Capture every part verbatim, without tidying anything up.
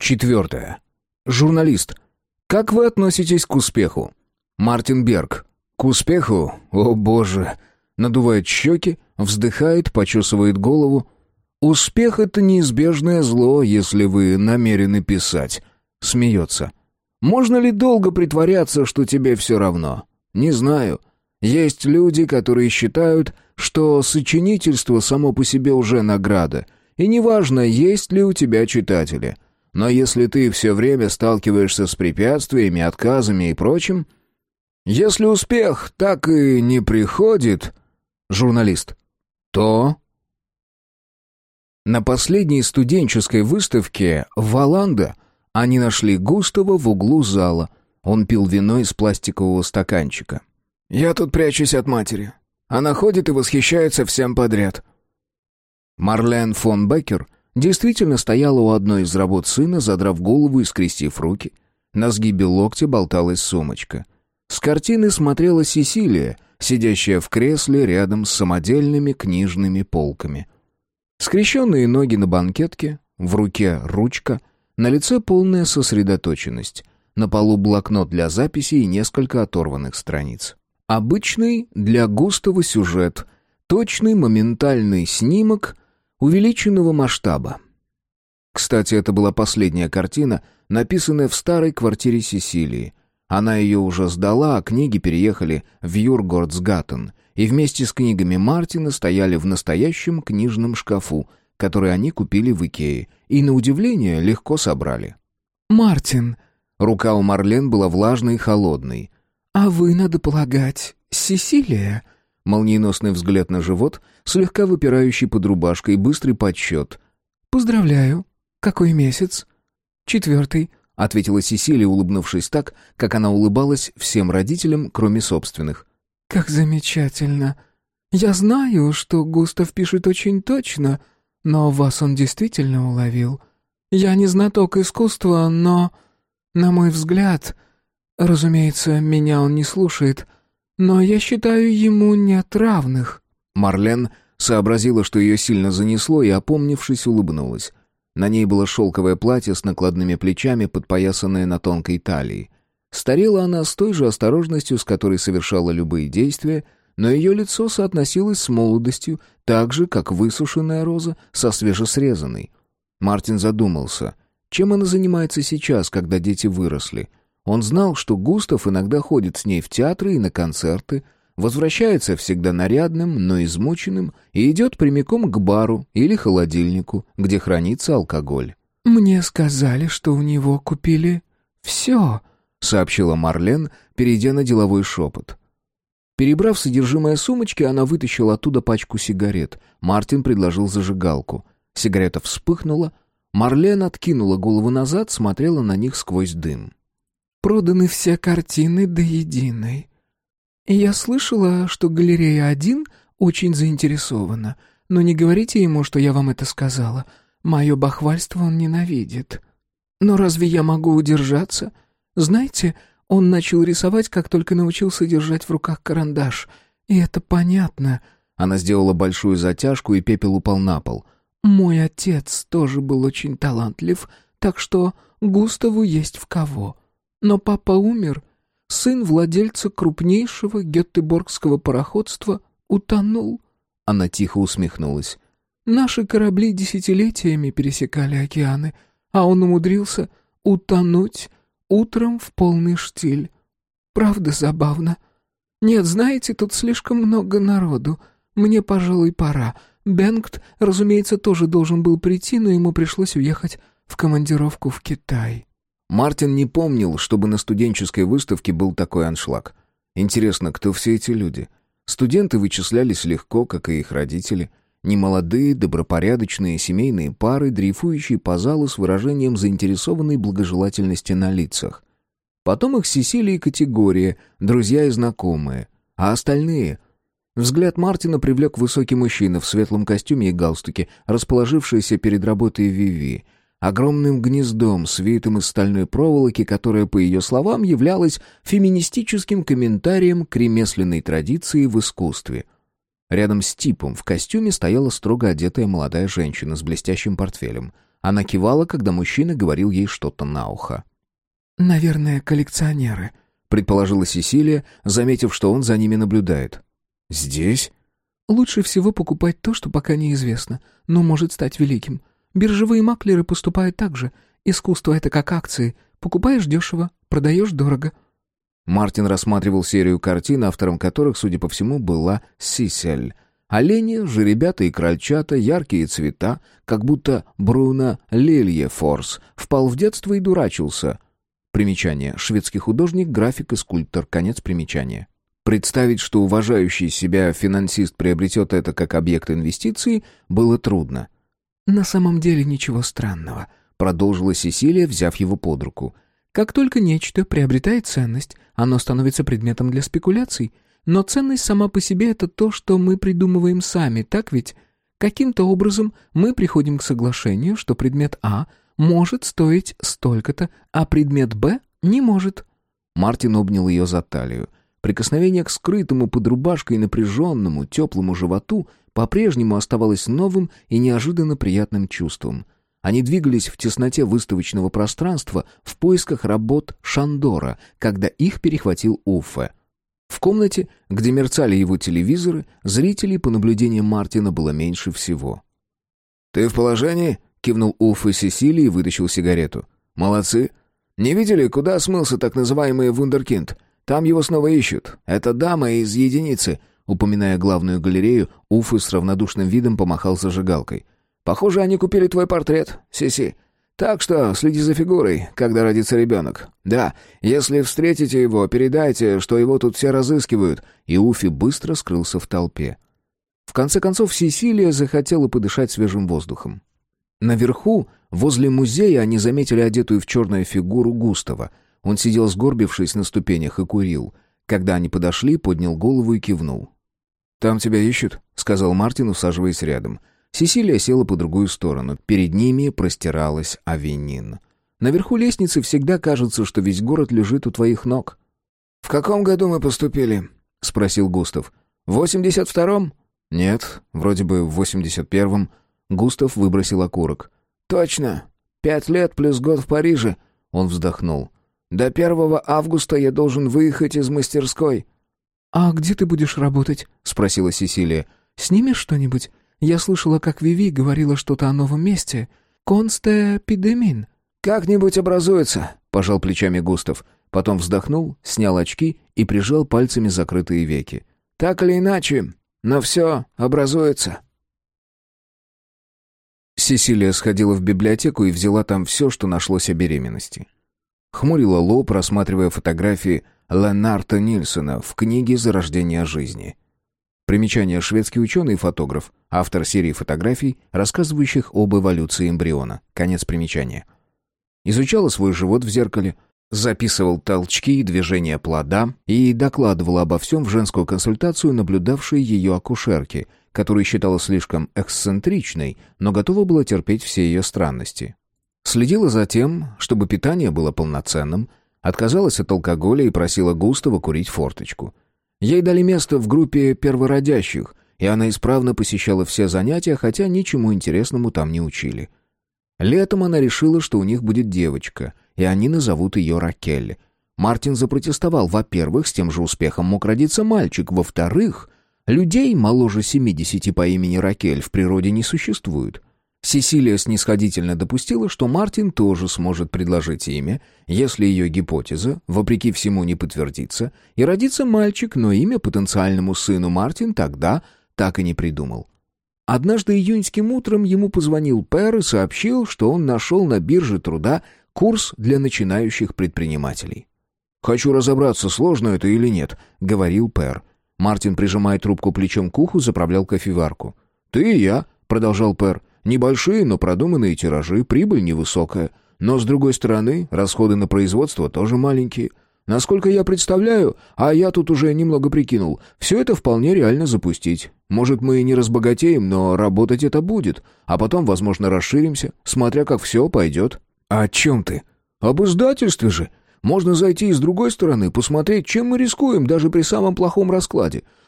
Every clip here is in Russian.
Четвертое. Журналист. Как вы относитесь к успеху? Мартин Берг. К успеху? О боже. Надувает щеки, вздыхает, почесывает голову. Успех — это неизбежное зло, если вы намерены писать. Смеется. Можно ли долго притворяться, что тебе все равно? Не знаю. Есть люди, которые считают, что сочинительство само по себе уже награда, и неважно, есть ли у тебя читатели. Но если ты все время сталкиваешься с препятствиями, отказами и прочим, если успех так и не приходит, журналист, то... На последней студенческой выставке Валанда они нашли Густава в углу зала. Он пил вино из пластикового стаканчика. «Я тут прячусь от матери. Она ходит и восхищается всем подряд». Марлен фон Беккер действительно стояла у одной из работ сына, задрав голову и скрестив руки. На сгибе локтя болталась сумочка. С картины смотрела Сесилия, сидящая в кресле рядом с самодельными книжными полками. Скрещенные ноги на банкетке, в руке ручка, на лице полная сосредоточенность. На полу блокнот для записей и несколько оторванных страниц. Обычный для Густава сюжет, точный моментальный снимок увеличенного масштаба. Кстати, это была последняя картина, написанная в старой квартире Сесилии. Она ее уже сдала, а книги переехали в Юргордсгаттен, и вместе с книгами Мартина стояли в настоящем книжном шкафу, который они купили в Икее, и, на удивление, легко собрали. «Мартин...» Рука у Марлен была влажной и холодной. «А вы, надо полагать, Сесилия?» Молниеносный взгляд на живот, слегка выпирающий под рубашкой, быстрый подсчет. «Поздравляю. Какой месяц?» «Четвертый», — ответила Сесилия, улыбнувшись так, как она улыбалась всем родителям, кроме собственных. «Как замечательно. Я знаю, что Густав пишет очень точно, но вас он действительно уловил. Я не знаток искусства, но, на мой взгляд, разумеется, меня он не слушает, но я считаю, ему нет равных». Марлен сообразила, что ее сильно занесло, и, опомнившись, улыбнулась. На ней было шелковое платье с накладными плечами, подпоясанное на тонкой талии. Старела она с той же осторожностью, с которой совершала любые действия, но ее лицо соотносилось с молодостью, так же, как высушенная роза со свежесрезанной. Мартин задумался, чем она занимается сейчас, когда дети выросли. Он знал, что Густав иногда ходит с ней в театры и на концерты, возвращается всегда нарядным, но измученным, и идет прямиком к бару или холодильнику, где хранится алкоголь. «Мне сказали, что у него купили все», — сообщила Марлен, перейдя на деловой шепот. Перебрав содержимое сумочки, она вытащила оттуда пачку сигарет. Мартин предложил зажигалку. Сигарета вспыхнула. Марлен откинула голову назад, смотрела на них сквозь дым. «Проданы все картины до единой. И я слышала, что галерея один очень заинтересована. Но не говорите ему, что я вам это сказала. Мое бахвальство он ненавидит. Но разве я могу удержаться? Знаете, он начал рисовать, как только научился держать в руках карандаш. И это понятно». Она сделала большую затяжку, и пепел упал на пол. «Мой отец тоже был очень талантлив, так что Густаву есть в кого. Но папа умер. Сын владельца крупнейшего гетеборгского пароходства утонул». Она тихо усмехнулась. «Наши корабли десятилетиями пересекали океаны, а он умудрился утонуть утром в полный штиль. Правда забавно? Нет, знаете, тут слишком много народу. Мне, пожалуй, пора. Бенгт, разумеется, тоже должен был прийти, но ему пришлось уехать в командировку в Китай». Мартин не помнил, чтобы на студенческой выставке был такой аншлаг. Интересно, кто все эти люди? Студенты вычислялись легко, как и их родители. Немолодые, добропорядочные семейные пары, дрейфующие по залу с выражением заинтересованной благожелательности на лицах. Потом их Сесилии категория, друзья и знакомые. А остальные... Взгляд Мартина привлек высокий мужчина в светлом костюме и галстуке, расположившийся перед работой Виви, огромным гнездом, свитым из стальной проволоки, которая, по ее словам, являлась феминистическим комментарием к ремесленной традиции в искусстве. Рядом с типом в костюме стояла строго одетая молодая женщина с блестящим портфелем. Она кивала, когда мужчина говорил ей что-то на ухо. «Наверное, коллекционеры», — предположила Сесилия, заметив, что он за ними наблюдает. «Здесь?» «Лучше всего покупать то, что пока неизвестно, но может стать великим. Биржевые маклеры поступают так же. Искусство — это как акции. Покупаешь дешево, продаешь дорого». Мартин рассматривал серию картин, автором которых, судя по всему, была Сисель. Олени, жеребята и крольчата, яркие цвета, как будто Бруно Лильефорс впал в детство и дурачился. Примечание. Шведский художник, график и скульптор. Конец примечания. Представить, что уважающий себя финансист приобретет это как объект инвестиций, было трудно. «На самом деле ничего странного», — продолжила Сесилия, взяв его под руку. «Как только нечто приобретает ценность, оно становится предметом для спекуляций. Но ценность сама по себе — это то, что мы придумываем сами, так ведь? Каким-то образом мы приходим к соглашению, что предмет А может стоить столько-то, а предмет Б не может». Мартин обнял ее за талию. Прикосновение к скрытому под рубашкой напряженному, теплому животу по-прежнему оставалось новым и неожиданно приятным чувством. Они двигались в тесноте выставочного пространства в поисках работ Шандора, когда их перехватил Уффе. В комнате, где мерцали его телевизоры, зрителей, по наблюдениям Мартина, было меньше всего. «Ты в положении?» — кивнул Уффе Сесилии и вытащил сигарету. «Молодцы. Не видели, куда смылся так называемый вундеркинд? Там его снова ищут. Это дама из единицы». Упоминая главную галерею, Уффе с равнодушным видом помахал зажигалкой. «Похоже, они купили твой портрет, Сиси. Так что следи за фигурой, когда родится ребенок. Да, если встретите его, передайте, что его тут все разыскивают». И Уффе быстро скрылся в толпе. В конце концов, Сесилия захотела подышать свежим воздухом. Наверху, возле музея, они заметили одетую в черную фигуру Густава. Он сидел сгорбившись на ступенях и курил. Когда они подошли, поднял голову и кивнул. «Там тебя ищут», — сказал Мартин, усаживаясь рядом. Сесилия села по другую сторону. Перед ними простиралась Авенин. Наверху лестницы всегда кажется, что весь город лежит у твоих ног. «В каком году мы поступили?» — спросил Густав. «В восемьдесят втором?» «Нет, вроде бы в восемьдесят первом». Густав выбросил окурок. «Точно. Пять лет плюс год в Париже». Он вздохнул. «До первого августа я должен выехать из мастерской». «А где ты будешь работать?» — спросила Сесилия. «Снимешь что-нибудь? Я слышала, как Виви говорила что-то о новом месте. Консте Пидемин». «Как-нибудь образуется», — пожал плечами Густав. Потом вздохнул, снял очки и прижал пальцами закрытые веки. «Так или иначе, но все образуется». Сесилия сходила в библиотеку и взяла там все, что нашлось о беременности. Хмурила лоб, рассматривая фотографии Ленарта Нильсона в книге «Зарождение жизни». Примечание: шведский ученый и фотограф, автор серии фотографий, рассказывающих об эволюции эмбриона. Конец примечания. Изучала свой живот в зеркале, записывал толчки и движения плода и докладывала обо всем в женскую консультацию наблюдавшей ее акушерке, которую считала слишком эксцентричной, но готова была терпеть все ее странности. Следила за тем, чтобы питание было полноценным, отказалась от алкоголя и просила Густава курить форточку. Ей дали место в группе первородящих, и она исправно посещала все занятия, хотя ничему интересному там не учили. Летом она решила, что у них будет девочка, и они назовут ее Ракель. Мартин запротестовал. Во-первых, с тем же успехом мог родиться мальчик. Во-вторых, людей моложе семидесяти по имени Ракель в природе не существует. Сесилия снисходительно допустила, что Мартин тоже сможет предложить имя, если ее гипотеза, вопреки всему, не подтвердится, и родится мальчик, но имя потенциальному сыну Мартин тогда так и не придумал. Однажды июньским утром ему позвонил Пэр и сообщил, что он нашел на бирже труда курс для начинающих предпринимателей. «Хочу разобраться, сложно это или нет», — говорил Пэр. Мартин, прижимая трубку плечом к уху, заправлял кофеварку. «Ты и я», — продолжал Пэр. «Небольшие, но продуманные тиражи, прибыль невысокая. Но, с другой стороны, расходы на производство тоже маленькие. Насколько я представляю, а я тут уже немного прикинул, все это вполне реально запустить. Может, мы и не разбогатеем, но работать это будет. А потом, возможно, расширимся, смотря как все пойдет». «А о чем ты?» «Об издательстве же. Можно зайти и с другой стороны, посмотреть, чем мы рискуем даже при самом плохом раскладе.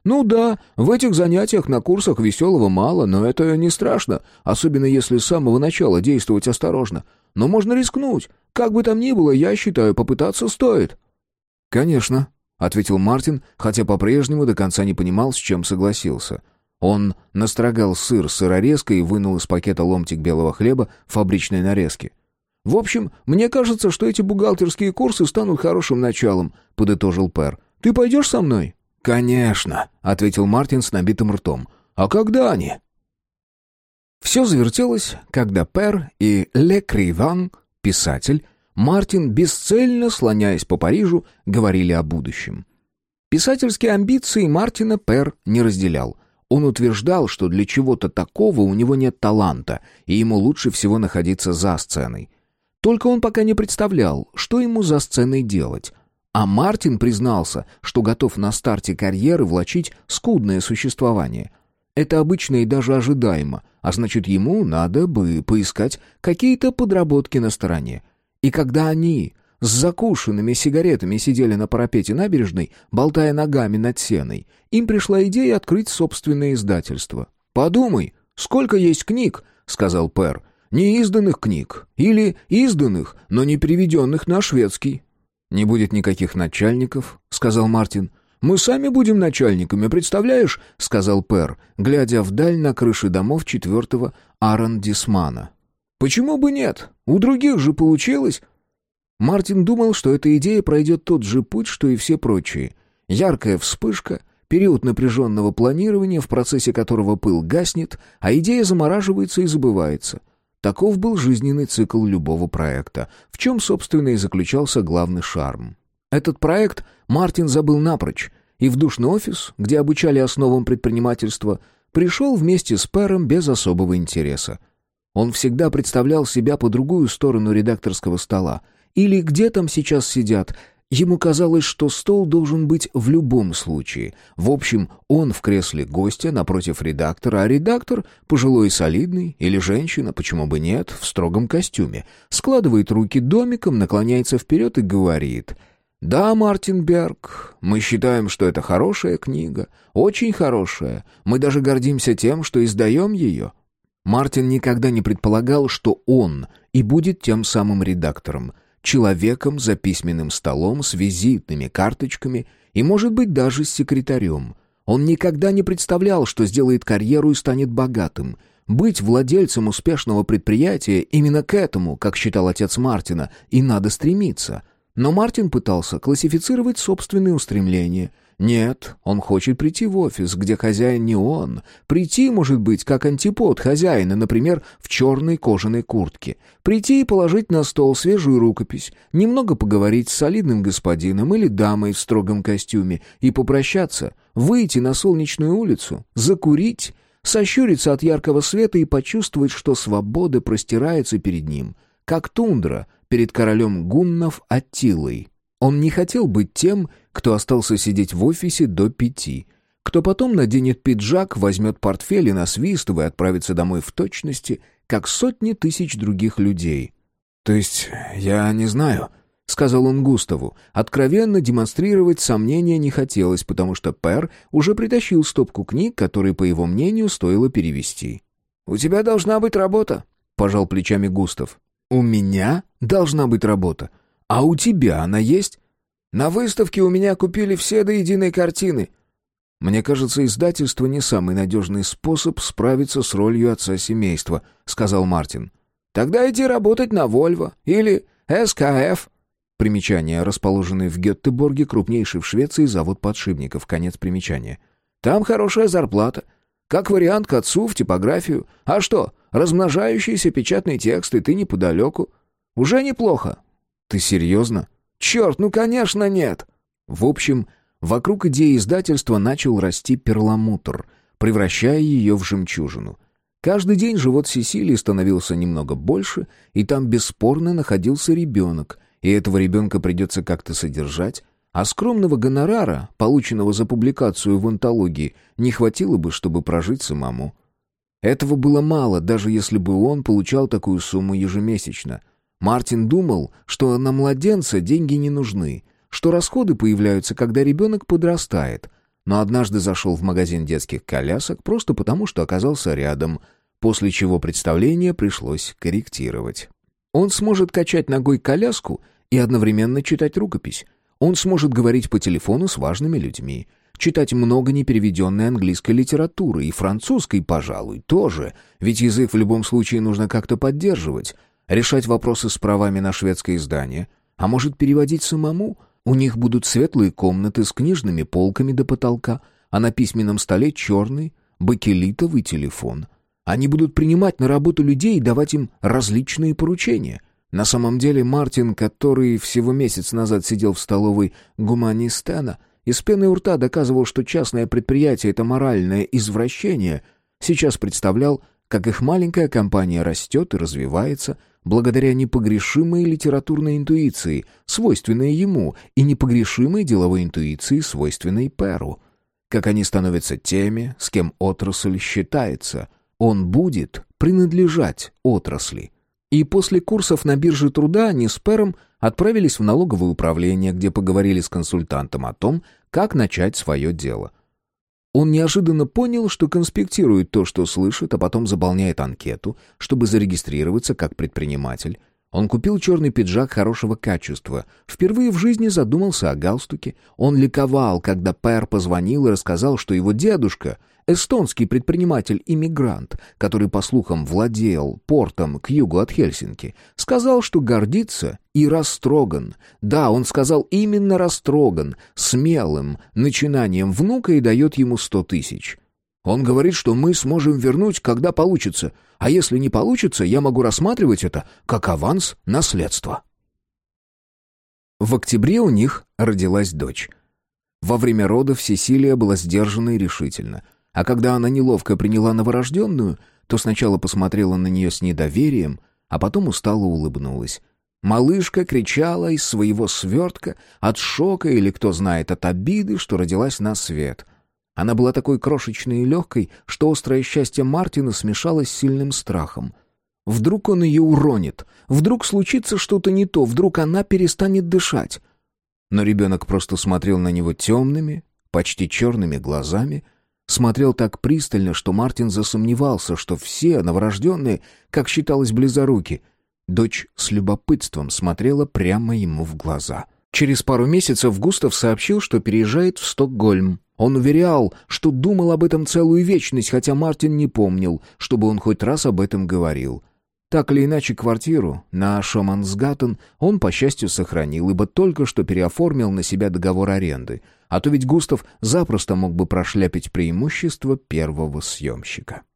Ну да, в этих занятиях на курсах веселого мало, но это не страшно, особенно если с самого начала действовать осторожно. Но можно рискнуть. Как бы там ни было, я считаю, попытаться стоит». «Конечно», — ответил Мартин, хотя по-прежнему до конца не понимал, с чем согласился. Он настрогал сыр сырорезкой и вынул из пакета ломтик белого хлеба фабричной нарезки. «В общем, мне кажется, что эти бухгалтерские курсы станут хорошим началом», — подытожил Пэр. «Ты пойдешь со мной?» «Конечно», — ответил Мартин с набитым ртом. «А когда они?» Все завертелось, когда Пэр и Ле Криван, писатель, Мартин, бесцельно слоняясь по Парижу, говорили о будущем. Писательские амбиции Мартина Пэр не разделял. Он утверждал, что для чего-то такого у него нет таланта, и ему лучше всего находиться за сценой. Только он пока не представлял, что ему за сценой делать. А Мартин признался, что готов на старте карьеры влачить скудное существование. Это обычно и даже ожидаемо, а значит, ему надо бы поискать какие-то подработки на стороне. И когда они с закушенными сигаретами сидели на парапете набережной, болтая ногами над сеной, им пришла идея открыть собственное издательство. «Подумай, сколько есть книг», — сказал Пэр, — «неизданных книг, или изданных, но не переведенных на шведский». «Не будет никаких начальников», — сказал Мартин. «Мы сами будем начальниками, представляешь?» — сказал Пэр, глядя вдаль на крыши домов четвертого аррondissement. «Почему бы нет? У других же получилось». Мартин думал, что эта идея пройдет тот же путь, что и все прочие. Яркая вспышка, период напряженного планирования, в процессе которого пыл гаснет, а идея замораживается и забывается. Таков был жизненный цикл любого проекта, в чем, собственно, и заключался главный шарм. Этот проект Мартин забыл напрочь, и в душный офис, где обучали основам предпринимательства, пришел вместе с Пэром без особого интереса. Он всегда представлял себя по другую сторону редакторского стола, или где там сейчас сидят. Ему казалось, что стол должен быть в любом случае. В общем, он в кресле гостя напротив редактора, а редактор, пожилой и солидный, или женщина, почему бы нет, в строгом костюме, складывает руки домиком, наклоняется вперед и говорит: «Да, Мартин Берг, мы считаем, что это хорошая книга, очень хорошая. Мы даже гордимся тем, что издаем ее». Мартин никогда не предполагал, что он и будет тем самым редактором, человеком за письменным столом с визитными карточками и, может быть, даже с секретарем. Он никогда не представлял, что сделает карьеру и станет богатым. Быть владельцем успешного предприятия, именно к этому, как считал отец Мартина, и надо стремиться. Но Мартин пытался классифицировать собственные устремления. Нет, он хочет прийти в офис, где хозяин не он. Прийти, может быть, как антипод хозяина, например, в черной кожаной куртке. Прийти и положить на стол свежую рукопись, немного поговорить с солидным господином или дамой в строгом костюме и попрощаться, выйти на солнечную улицу, закурить, сощуриться от яркого света и почувствовать, что свобода простирается перед ним, как тундра перед королем гуннов Аттилой. Он не хотел быть тем, кто остался сидеть в офисе до пяти, кто потом наденет пиджак, возьмет портфель и, насвистывая, отправится домой в точности, как сотни тысяч других людей. «То есть, я не знаю», — сказал он Густаву. Откровенно демонстрировать сомнения не хотелось, потому что Пэр уже притащил стопку книг, которые, по его мнению, стоило перевести. «У тебя должна быть работа», — пожал плечами Густав. «У меня должна быть работа. А у тебя она есть?» «На выставке у меня купили все до единой картины». «Мне кажется, издательство не самый надежный способ справиться с ролью отца семейства», — сказал Мартин. «Тогда иди работать на Volvo или эс ка эф». Примечание, расположенный в Геттеборге, крупнейший в Швеции завод подшипников. Конец примечания. «Там хорошая зарплата. Как вариант к отцу в типографию. А что, размножающиеся печатные тексты, ты неподалеку. Уже неплохо». «Ты серьезно?» «Черт, ну конечно нет!» В общем, вокруг идеи издательства начал расти перламутр, превращая ее в жемчужину. Каждый день живот Сесилии становился немного больше, и там бесспорно находился ребенок, и этого ребенка придется как-то содержать, а скромного гонорара, полученного за публикацию в антологии, не хватило бы, чтобы прожить самому. Этого было мало, даже если бы он получал такую сумму ежемесячно. Мартин думал, что на младенца деньги не нужны, что расходы появляются, когда ребенок подрастает. но однажды зашел в магазин детских колясок просто потому, что оказался рядом, после чего представление пришлось корректировать. Он сможет качать ногой коляску и одновременно читать рукопись. Он сможет говорить по телефону с важными людьми, читать много непереведенной английской литературы и французской, пожалуй, тоже, ведь язык в любом случае нужно как-то поддерживать, решать вопросы с правами на шведское издание, а может переводить самому. У них будут светлые комнаты с книжными полками до потолка, а на письменном столе черный бакелитовый телефон. Они будут принимать на работу людей и давать им различные поручения. На самом деле Мартин, который всего месяц назад сидел в столовой Гуманистена и с пеной у рта доказывал, что частное предприятие — это моральное извращение, сейчас представлял, как их маленькая компания растет и развивается благодаря непогрешимой литературной интуиции, свойственной ему, и непогрешимой деловой интуиции, свойственной Перу. Как они становятся теми, с кем отрасль считается. Он будет принадлежать отрасли. И после курсов на бирже труда они с Пером отправились в налоговое управление, где поговорили с консультантом о том, как начать свое дело. Он неожиданно понял, что конспектирует то, что слышит, а потом заполняет анкету, чтобы зарегистрироваться как предприниматель. Он купил черный пиджак хорошего качества. Впервые в жизни задумался о галстуке. Он ликовал, когда Пер позвонил и рассказал, что его дедушка — эстонский предприниматель-иммигрант, который, по слухам, владел портом к югу от Хельсинки, сказал, что гордится и растроган. Да, он сказал именно растроган, смелым начинанием внука и дает ему сто тысяч. Он говорит, что мы сможем вернуть, когда получится, а если не получится, я могу рассматривать это как аванс наследства. В октябре у них родилась дочь. Во время родов Сесилия была сдержана и решительна, а когда она неловко приняла новорожденную, то сначала посмотрела на нее с недоверием, а потом устало улыбнулась. Малышка кричала из своего свертка от шока или, кто знает, от обиды, что родилась на свет. Она была такой крошечной и легкой, что острое счастье Мартина смешалось с сильным страхом. Вдруг он ее уронит, вдруг случится что-то не то, вдруг она перестанет дышать. Но ребенок просто смотрел на него темными, почти черными глазами, смотрел так пристально, что Мартин засомневался, что все новорожденные, как считалось, близоруки. Дочь с любопытством смотрела прямо ему в глаза. Через пару месяцев Густав сообщил, что переезжает в Стокгольм. Он уверял, что думал об этом целую вечность, хотя Мартин не помнил, чтобы он хоть раз об этом говорил. Так или иначе, квартиру на Шомансгаттен он, по счастью, сохранил, ибо только что переоформил на себя договор аренды. А то ведь Густав запросто мог бы прошляпить преимущество первого съемщика.